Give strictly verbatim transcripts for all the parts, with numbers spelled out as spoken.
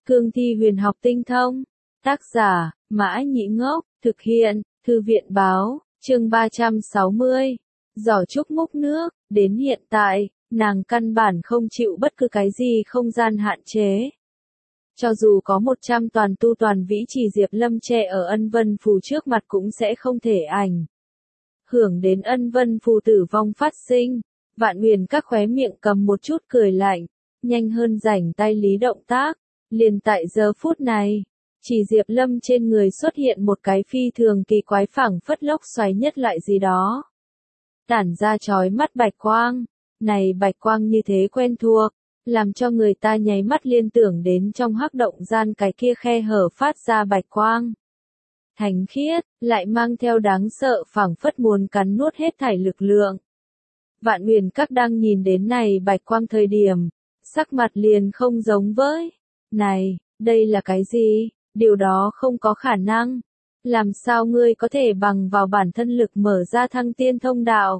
Cương thi huyền học tinh thông. Tác giả, Mã Nhĩ Ngốc, thực hiện, Thư viện báo, chương ba trăm sáu mươi. Giỏ trúc múc nước, đến hiện tại, nàng căn bản không chịu bất cứ cái gì không gian hạn chế. Cho dù có một trăm toàn tu toàn vĩ chỉ Diệp Lâm che ở Ân Vân Phù trước mặt cũng sẽ không thể ảnh hưởng đến Ân Vân Phù tử vong phát sinh. Vạn Huyền các khóe miệng cầm một chút cười lạnh, nhanh hơn rảnh tay lý động tác. Liền tại giờ phút này, chỉ Diệp Lâm trên người xuất hiện một cái phi thường kỳ quái phảng phất lốc xoáy nhất loại gì đó. Tản ra chói mắt bạch quang, này bạch quang như thế quen thuộc, làm cho người ta nháy mắt liên tưởng đến trong hắc động gian cái kia khe hở phát ra bạch quang. Thánh khiết, lại mang theo đáng sợ phảng phất muốn cắn nuốt hết thảy lực lượng. Vạn Huyền các đang nhìn đến này bạch quang thời điểm, sắc mặt liền không giống với, này, đây là cái gì, điều đó không có khả năng. Làm sao ngươi có thể bằng vào bản thân lực mở ra thăng tiên thông đạo?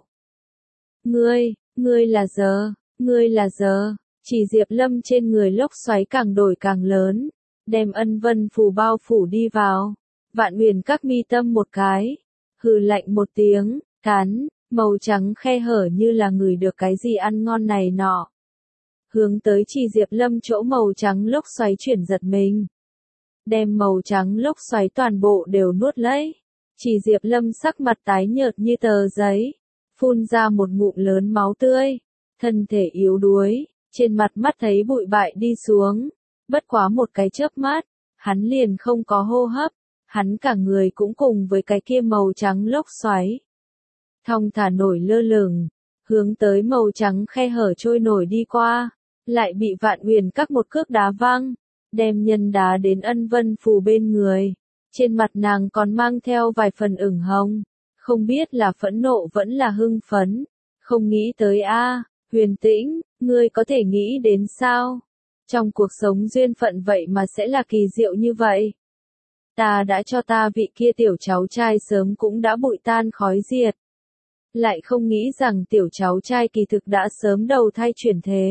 Ngươi, ngươi là giờ, ngươi là giờ, chỉ Diệp Lâm trên người lốc xoáy càng đổi càng lớn, đem Ân Vân Phù bao phủ đi vào. Vạn Huyền các mi tâm một cái, hừ lạnh một tiếng, cắn, màu trắng khe hở như là ngửi được cái gì ăn ngon này nọ. Hướng tới chỉ Diệp Lâm chỗ màu trắng lốc xoáy chuyển giật mình. Đem màu trắng lốc xoáy toàn bộ đều nuốt lấy. Chỉ Diệp Lâm sắc mặt tái nhợt như tờ giấy, phun ra một ngụm lớn máu tươi, thân thể yếu đuối, trên mặt mắt thấy bụi bại đi xuống. Bất quá một cái chớp mắt, hắn liền không có hô hấp, hắn cả người cũng cùng với cái kia màu trắng lốc xoáy thong thả nổi lơ lửng, hướng tới màu trắng khe hở trôi nổi đi qua, lại bị Vạn Huyền các một cước đá văng, đem nhân đá đến Ân Vân Phù bên người. Trên mặt nàng còn mang theo vài phần ửng hồng, không biết là phẫn nộ vẫn là hưng phấn. Không nghĩ tới a, Huyền Tĩnh, ngươi có thể nghĩ đến sao? Trong cuộc sống duyên phận vậy mà sẽ là kỳ diệu như vậy. Ta đã cho ta vị kia tiểu cháu trai sớm cũng đã bụi tan khói diệt. Lại không nghĩ rằng tiểu cháu trai kỳ thực đã sớm đầu thai chuyển thế.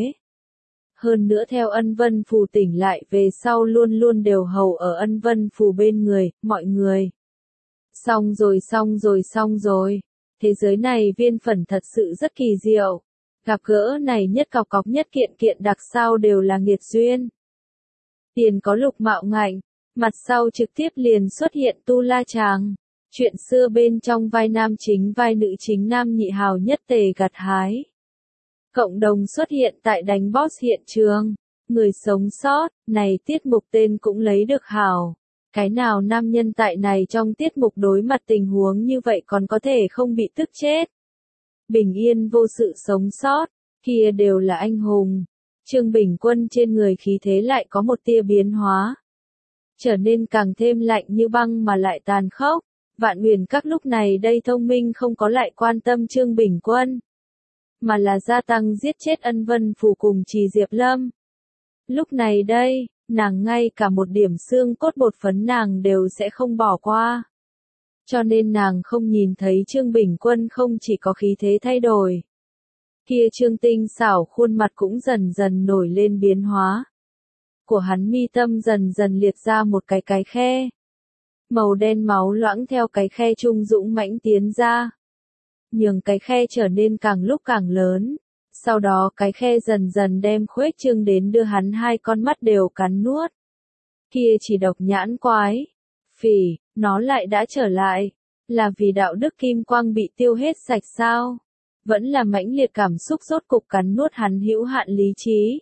Hơn nữa theo Ân Vân Phù tỉnh lại về sau luôn luôn đều hầu ở Ân Vân Phù bên người, mọi người. Xong rồi xong rồi xong rồi. Thế giới này viên phẩn thật sự rất kỳ diệu. Gặp gỡ này nhất cọc cọc nhất kiện kiện đặc sao đều là nghiệt duyên. Tiền có lục mạo ngạnh, mặt sau trực tiếp liền xuất hiện Tu La Chàng. Chuyện xưa bên trong vai nam chính vai nữ chính nam nhị hào nhất tề gặt hái. Cộng đồng xuất hiện tại đánh boss hiện trường. Người sống sót, này tiết mục tên cũng lấy được hào. Cái nào nam nhân tại này trong tiết mục đối mặt tình huống như vậy còn có thể không bị tức chết. Bình yên vô sự sống sót, kia đều là anh hùng. Trương Bình Quân trên người khí thế lại có một tia biến hóa. Trở nên càng thêm lạnh như băng mà lại tàn khốc. Vạn Huyền các lúc này đây thông minh không có lại quan tâm Trương Bình Quân, mà là gia tăng giết chết Ân Vân Phù cùng Trì Diệp Lâm. Lúc này đây, nàng ngay cả một điểm xương cốt bột phấn nàng đều sẽ không bỏ qua. Cho nên nàng không nhìn thấy Trương Bình Quân không chỉ có khí thế thay đổi. Kia Trương tinh xảo khuôn mặt cũng dần dần nổi lên biến hóa. Của hắn mi tâm dần dần liệt ra một cái cái khe. Màu đen máu loãng theo cái khe trung dũng mãnh tiến ra. Nhường cái khe trở nên càng lúc càng lớn. Sau đó cái khe dần dần đem khuếch trương đến đưa hắn hai con mắt đều cắn nuốt. Kia chỉ độc nhãn quái. Phỉ, nó lại đã trở lại. Là vì đạo đức kim quang bị tiêu hết sạch sao? Vẫn là mãnh liệt cảm xúc rốt cục cắn nuốt hắn hữu hạn lý trí.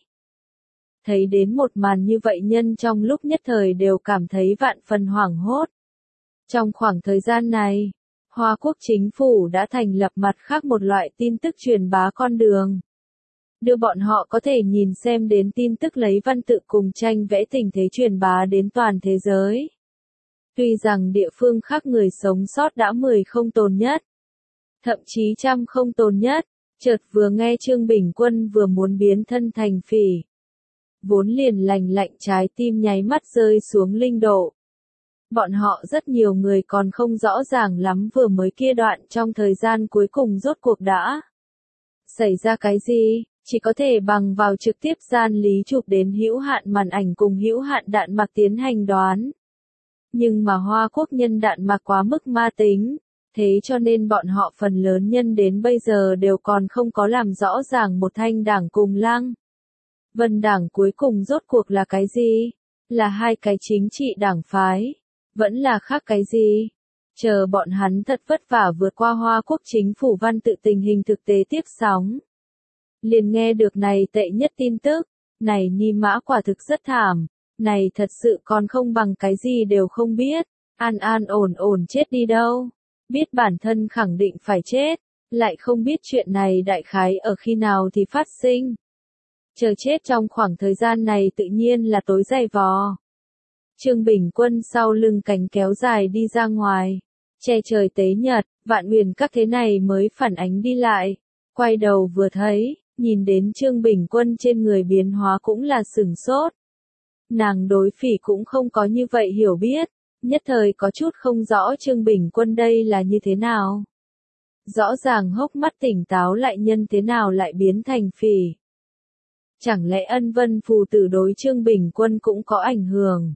Thấy đến một màn như vậy nhân trong lúc nhất thời đều cảm thấy vạn phần hoảng hốt. Trong khoảng thời gian này, Hoa Quốc chính phủ đã thành lập mặt khác một loại tin tức truyền bá con đường. Đưa bọn họ có thể nhìn xem đến tin tức lấy văn tự cùng tranh vẽ tình thế truyền bá đến toàn thế giới. Tuy rằng địa phương khác người sống sót đã mười không tồn nhất, thậm chí trăm không tồn nhất, chợt vừa nghe Trương Bình Quân vừa muốn biến thân thành phỉ. Vốn liền lành lạnh trái tim nháy mắt rơi xuống linh độ. Bọn họ rất nhiều người còn không rõ ràng lắm vừa mới kia đoạn trong thời gian cuối cùng rốt cuộc đã xảy ra cái gì, chỉ có thể bằng vào trực tiếp gian lý chụp đến hữu hạn màn ảnh cùng hữu hạn đạn mạc tiến hành đoán. Nhưng mà Hoa Quốc nhân đạn mạc quá mức ma tính, thế cho nên bọn họ phần lớn nhân đến bây giờ đều còn không có làm rõ ràng một thanh đảng cùng Lăng Vân đảng cuối cùng rốt cuộc là cái gì? Là hai cái chính trị đảng phái? Vẫn là khác cái gì? Chờ bọn hắn thật vất vả vượt qua Hoa Quốc chính phủ văn tự tình hình thực tế tiếp sóng. Liền nghe được này tệ nhất tin tức, này Ni Mã quả thực rất thảm, này thật sự còn không bằng cái gì đều không biết, an an ổn ổn chết đi đâu, biết bản thân khẳng định phải chết, lại không biết chuyện này đại khái ở khi nào thì phát sinh. Chờ chết trong khoảng thời gian này tự nhiên là tối dày vò. Trương Bình Quân sau lưng cánh kéo dài đi ra ngoài, che trời tế nhật, Vạn Huyền các thế này mới phản ánh đi lại, quay đầu vừa thấy, nhìn đến Trương Bình Quân trên người biến hóa cũng là sửng sốt. Nàng đối Phỉ cũng không có như vậy hiểu biết, nhất thời có chút không rõ Trương Bình Quân đây là như thế nào. Rõ ràng hốc mắt tỉnh táo lại nhân thế nào lại biến thành Phỉ. Chẳng lẽ Ân Vân phù tử đối Trương Bình Quân cũng có ảnh hưởng?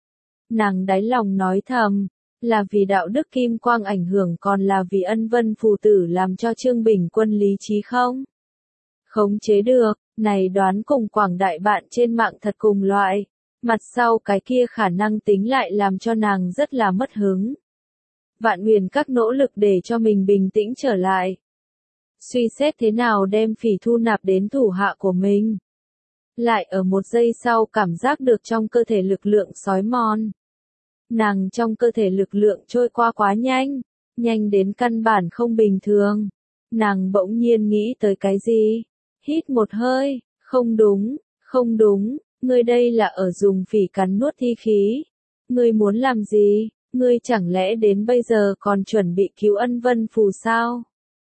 Nàng đáy lòng nói thầm, là vì đạo đức kim quang ảnh hưởng còn là vì Ân Vân phù tử làm cho Trương Bình Quân lý trí không? Khống chế được, này đoán cùng quảng đại bạn trên mạng thật cùng loại, mặt sau cái kia khả năng tính lại làm cho nàng rất là mất hứng. Vạn Huyền các nỗ lực để cho mình bình tĩnh trở lại. Suy xét thế nào đem Phỉ thu nạp đến thủ hạ của mình. Lại ở một giây sau cảm giác được trong cơ thể lực lượng sói mòn. Nàng trong cơ thể lực lượng trôi qua quá nhanh, nhanh đến căn bản không bình thường. Nàng bỗng nhiên nghĩ tới cái gì? Hít một hơi, không đúng, không đúng, ngươi đây là ở dùng Phỉ cắn nuốt thi khí. Ngươi muốn làm gì? Ngươi chẳng lẽ đến bây giờ còn chuẩn bị cứu Ân Vân phù sao?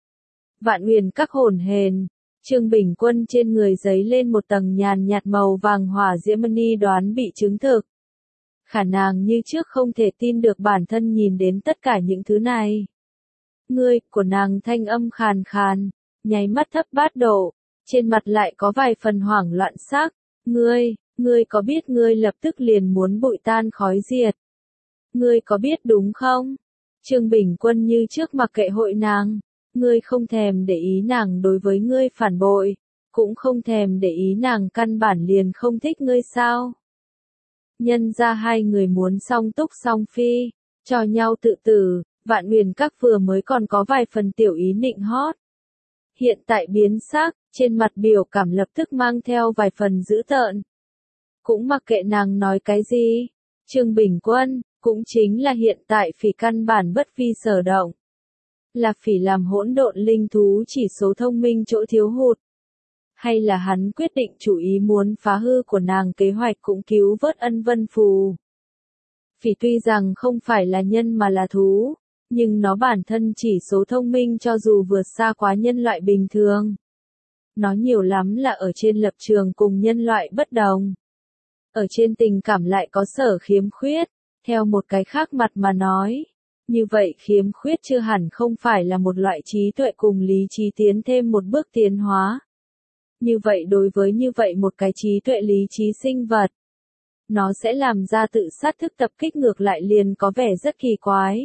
Vạn Huyền các hồn hền, Trương Bình Quân trên người giấy lên một tầng nhàn nhạt màu vàng hỏa diễm ni đoán bị chứng thực. Khả nàng như trước không thể tin được bản thân nhìn đến tất cả những thứ này. Ngươi, của nàng thanh âm khàn khàn, nháy mắt thấp bát độ, trên mặt lại có vài phần hoảng loạn sắc. Ngươi, ngươi có biết ngươi lập tức liền muốn bụi tan khói diệt? Ngươi có biết đúng không? Trương Bình Quân như trước mặc kệ hội nàng. Ngươi không thèm để ý nàng đối với ngươi phản bội, cũng không thèm để ý nàng căn bản liền không thích ngươi sao? Nhân ra hai người muốn song túc song phi, cho nhau tự tử, Vạn Huyền các vừa mới còn có vài phần tiểu ý nịnh hót. Hiện tại biến sắc, trên mặt biểu cảm lập tức mang theo vài phần dữ tợn. Cũng mặc kệ nàng nói cái gì, Trương Bình Quân, cũng chính là hiện tại Phỉ căn bản bất vi sở động. Là Phỉ làm hỗn độn linh thú chỉ số thông minh chỗ thiếu hụt. Hay là hắn quyết định chủ ý muốn phá hư của nàng kế hoạch cũng cứu vớt Ân Vân phù. Phỉ tuy rằng không phải là nhân mà là thú, nhưng nó bản thân chỉ số thông minh cho dù vượt xa quá nhân loại bình thường. Nó nhiều lắm là ở trên lập trường cùng nhân loại bất đồng. Ở trên tình cảm lại có sở khiếm khuyết, theo một cái khác mặt mà nói. Như vậy khiếm khuyết chưa hẳn không phải là một loại trí tuệ cùng lý trí tiến thêm một bước tiến hóa. Như vậy đối với như vậy một cái trí tuệ lý trí sinh vật, nó sẽ làm ra tự sát thức tập kích ngược lại liền có vẻ rất kỳ quái.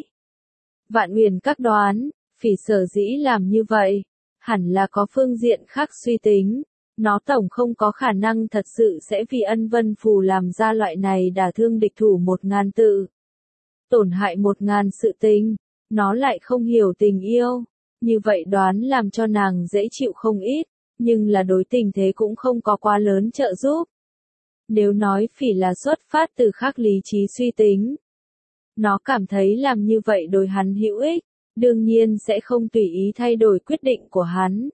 Vạn Huyền các đoán, Phỉ sở dĩ làm như vậy, hẳn là có phương diện khác suy tính, nó tổng không có khả năng thật sự sẽ vì Ân Vân phù làm ra loại này đả thương địch thủ một ngàn tự. Tổn hại một ngàn sự tình, nó lại không hiểu tình yêu, như vậy đoán làm cho nàng dễ chịu không ít, nhưng là đối tình thế cũng không có quá lớn trợ giúp. Nếu nói Phỉ là xuất phát từ khác lý trí suy tính, nó cảm thấy làm như vậy đối hắn hữu ích, đương nhiên sẽ không tùy ý thay đổi quyết định của hắn.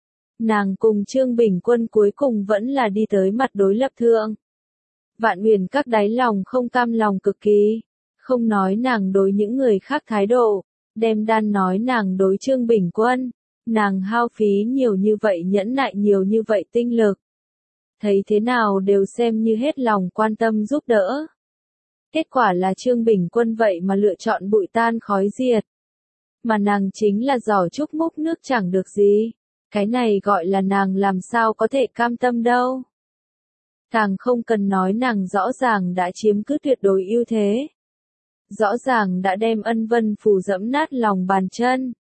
Nàng cùng Trương Bình Quân cuối cùng vẫn là đi tới mặt đối lập thượng. Vạn Huyền các đáy lòng không cam lòng cực kỳ. Không nói nàng đối những người khác thái độ, đem đan nói nàng đối Trương Bình Quân, nàng hao phí nhiều như vậy nhẫn nại nhiều như vậy tinh lực. Thấy thế nào đều xem như hết lòng quan tâm giúp đỡ. Kết quả là Trương Bình Quân vậy mà lựa chọn bụi tan khói diệt. Mà nàng chính là giỏ trúc múc nước chẳng được gì. Cái này gọi là nàng làm sao có thể cam tâm đâu. Càng không cần nói nàng rõ ràng đã chiếm cứ tuyệt đối ưu thế. Rõ ràng đã đem Ân Vân Phù dẫm nát lòng bàn chân.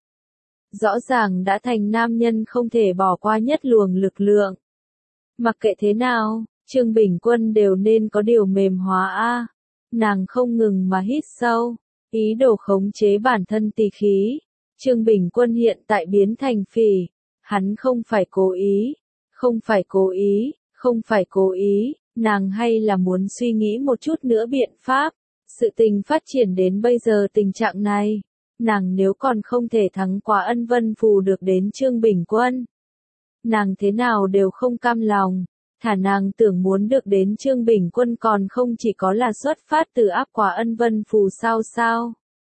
Rõ ràng đã thành nam nhân không thể bỏ qua nhất luồng lực lượng. Mặc kệ thế nào, Trương Bình Quân đều nên có điều mềm hóa a. Nàng không ngừng mà hít sâu, ý đồ khống chế bản thân tỳ khí. Trương Bình Quân hiện tại biến thành phỉ, hắn không phải cố ý, không phải cố ý, không phải cố ý, nàng hay là muốn suy nghĩ một chút nữa biện pháp. Sự tình phát triển đến bây giờ tình trạng này, nàng nếu còn không thể thắng qua Ân Vân Phù được đến Trương Bình Quân, nàng thế nào đều không cam lòng. Thả nàng tưởng muốn được đến Trương Bình Quân còn không chỉ có là xuất phát từ áp quả Ân Vân Phù sao sao.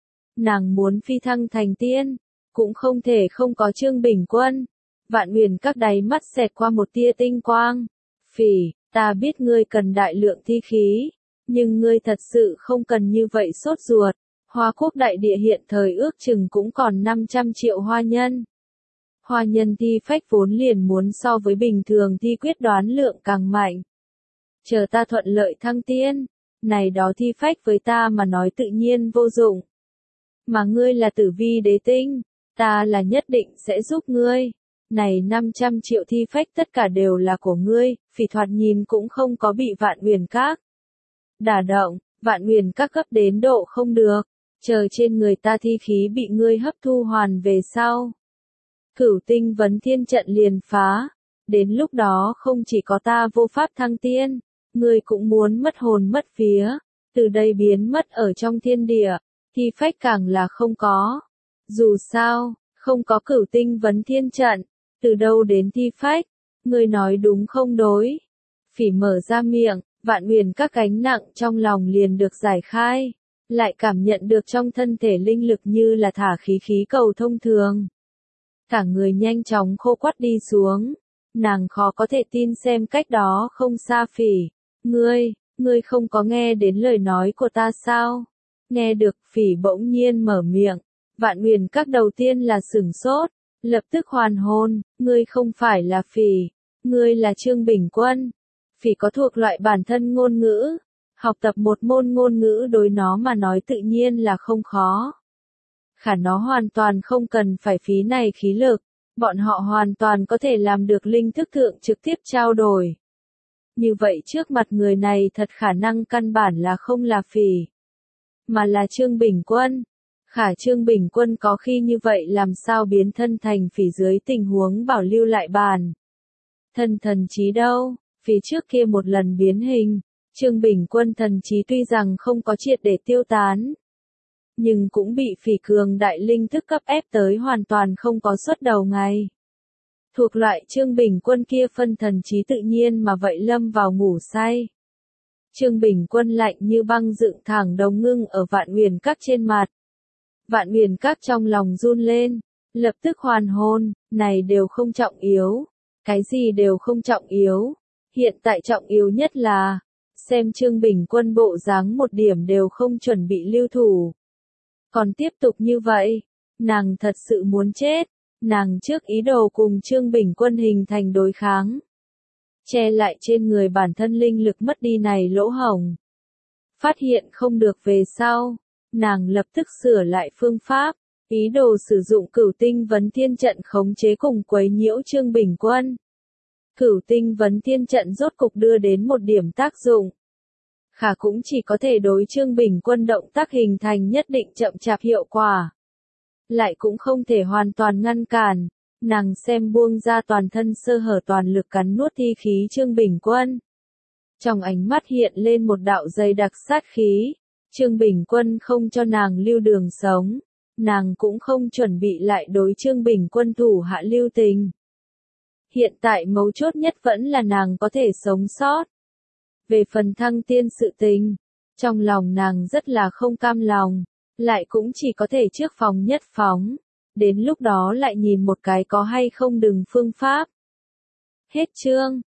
Nàng muốn phi thăng thành tiên, cũng không thể không có Trương Bình Quân. Vạn Huyền các đáy mắt xẹt qua một tia tinh quang. Phỉ, ta biết ngươi cần đại lượng thi khí, nhưng ngươi thật sự không cần như vậy sốt ruột. Hoa Quốc đại địa hiện thời ước chừng cũng còn năm trăm triệu hoa nhân. Hoa nhân thi phách vốn liền muốn so với bình thường thi quyết đoán lượng càng mạnh. Chờ ta thuận lợi thăng tiên, này đó thi phách với ta mà nói tự nhiên vô dụng. Mà ngươi là tử vi đế tinh, ta là nhất định sẽ giúp ngươi. Này năm trăm triệu thi phách tất cả đều là của ngươi, Phỉ thoạt nhìn cũng không có bị Vạn Huyền các đả động. Vạn Huyền các cấp đến độ không được, chờ trên người ta thi khí bị ngươi hấp thu hoàn về sau. Cửu tinh vấn thiên trận liền phá, đến lúc đó không chỉ có ta vô pháp thăng tiên, ngươi cũng muốn mất hồn mất vía, từ đây biến mất ở trong thiên địa, thi phách càng là không có. Dù sao, không có cửu tinh vấn thiên trận, từ đâu đến thi phách, ngươi nói đúng không đối? Phỉ mở ra miệng, Vạn Huyền các gánh nặng trong lòng liền được giải khai, lại cảm nhận được trong thân thể linh lực như là thả khí khí cầu thông thường. Cả người nhanh chóng khô quắt đi xuống, nàng khó có thể tin xem cách đó không xa Phỉ. Ngươi, ngươi không có nghe đến lời nói của ta sao? Nghe được, Phỉ bỗng nhiên mở miệng. Vạn Huyền các đầu tiên là sửng sốt, lập tức hoàn hồn, ngươi không phải là Phỉ, ngươi là Trương Bình Quân. Phỉ có thuộc loại bản thân ngôn ngữ, học tập một môn ngôn ngữ đối nó mà nói tự nhiên là không khó. Khả nó hoàn toàn không cần phải phí này khí lực, bọn họ hoàn toàn có thể làm được linh thức thượng trực tiếp trao đổi. Như vậy trước mặt người này thật khả năng căn bản là không là Phỉ, mà là Trương Bình Quân. Khả Trương Bình Quân có khi như vậy làm sao biến thân thành Phỉ dưới tình huống bảo lưu lại bản thân thần trí đâu? Phía trước kia một lần biến hình, Trương Bình Quân thần trí tuy rằng không có triệt để tiêu tán, nhưng cũng bị Phỉ cường đại linh thức cấp ép tới hoàn toàn không có xuất đầu ngày. Thuộc loại Trương Bình Quân kia phân thần trí tự nhiên mà vậy lâm vào ngủ say. Trương Bình Quân lạnh như băng dựng thẳng đồng ngưng ở Vạn Huyền các trên mặt. Vạn Huyền các trong lòng run lên, lập tức hoàn hồn, này đều không trọng yếu, cái gì đều không trọng yếu. Hiện tại trọng yếu nhất là, xem Trương Bình Quân bộ dáng một điểm đều không chuẩn bị lưu thủ. Còn tiếp tục như vậy, nàng thật sự muốn chết, nàng trước ý đồ cùng Trương Bình Quân hình thành đối kháng. Che lại trên người bản thân linh lực mất đi này lỗ hổng. Phát hiện không được về sau, nàng lập tức sửa lại phương pháp, ý đồ sử dụng cửu tinh vấn thiên trận khống chế cùng quấy nhiễu Trương Bình Quân. Cửu tinh vấn thiên trận rốt cục đưa đến một điểm tác dụng. Khả cũng chỉ có thể đối Trương Bình Quân động tác hình thành nhất định chậm chạp hiệu quả. Lại cũng không thể hoàn toàn ngăn cản, nàng xem buông ra toàn thân sơ hở toàn lực cắn nuốt thi khí Trương Bình Quân. Trong ánh mắt hiện lên một đạo dày đặc sát khí, Trương Bình Quân không cho nàng lưu đường sống, nàng cũng không chuẩn bị lại đối Trương Bình Quân thủ hạ lưu tình. Hiện tại mấu chốt nhất vẫn là nàng có thể sống sót. Về phần thăng tiên sự tình, trong lòng nàng rất là không cam lòng, lại cũng chỉ có thể trước phòng nhất phóng, đến lúc đó lại nhìn một cái có hay không đừng phương pháp. Hết chương.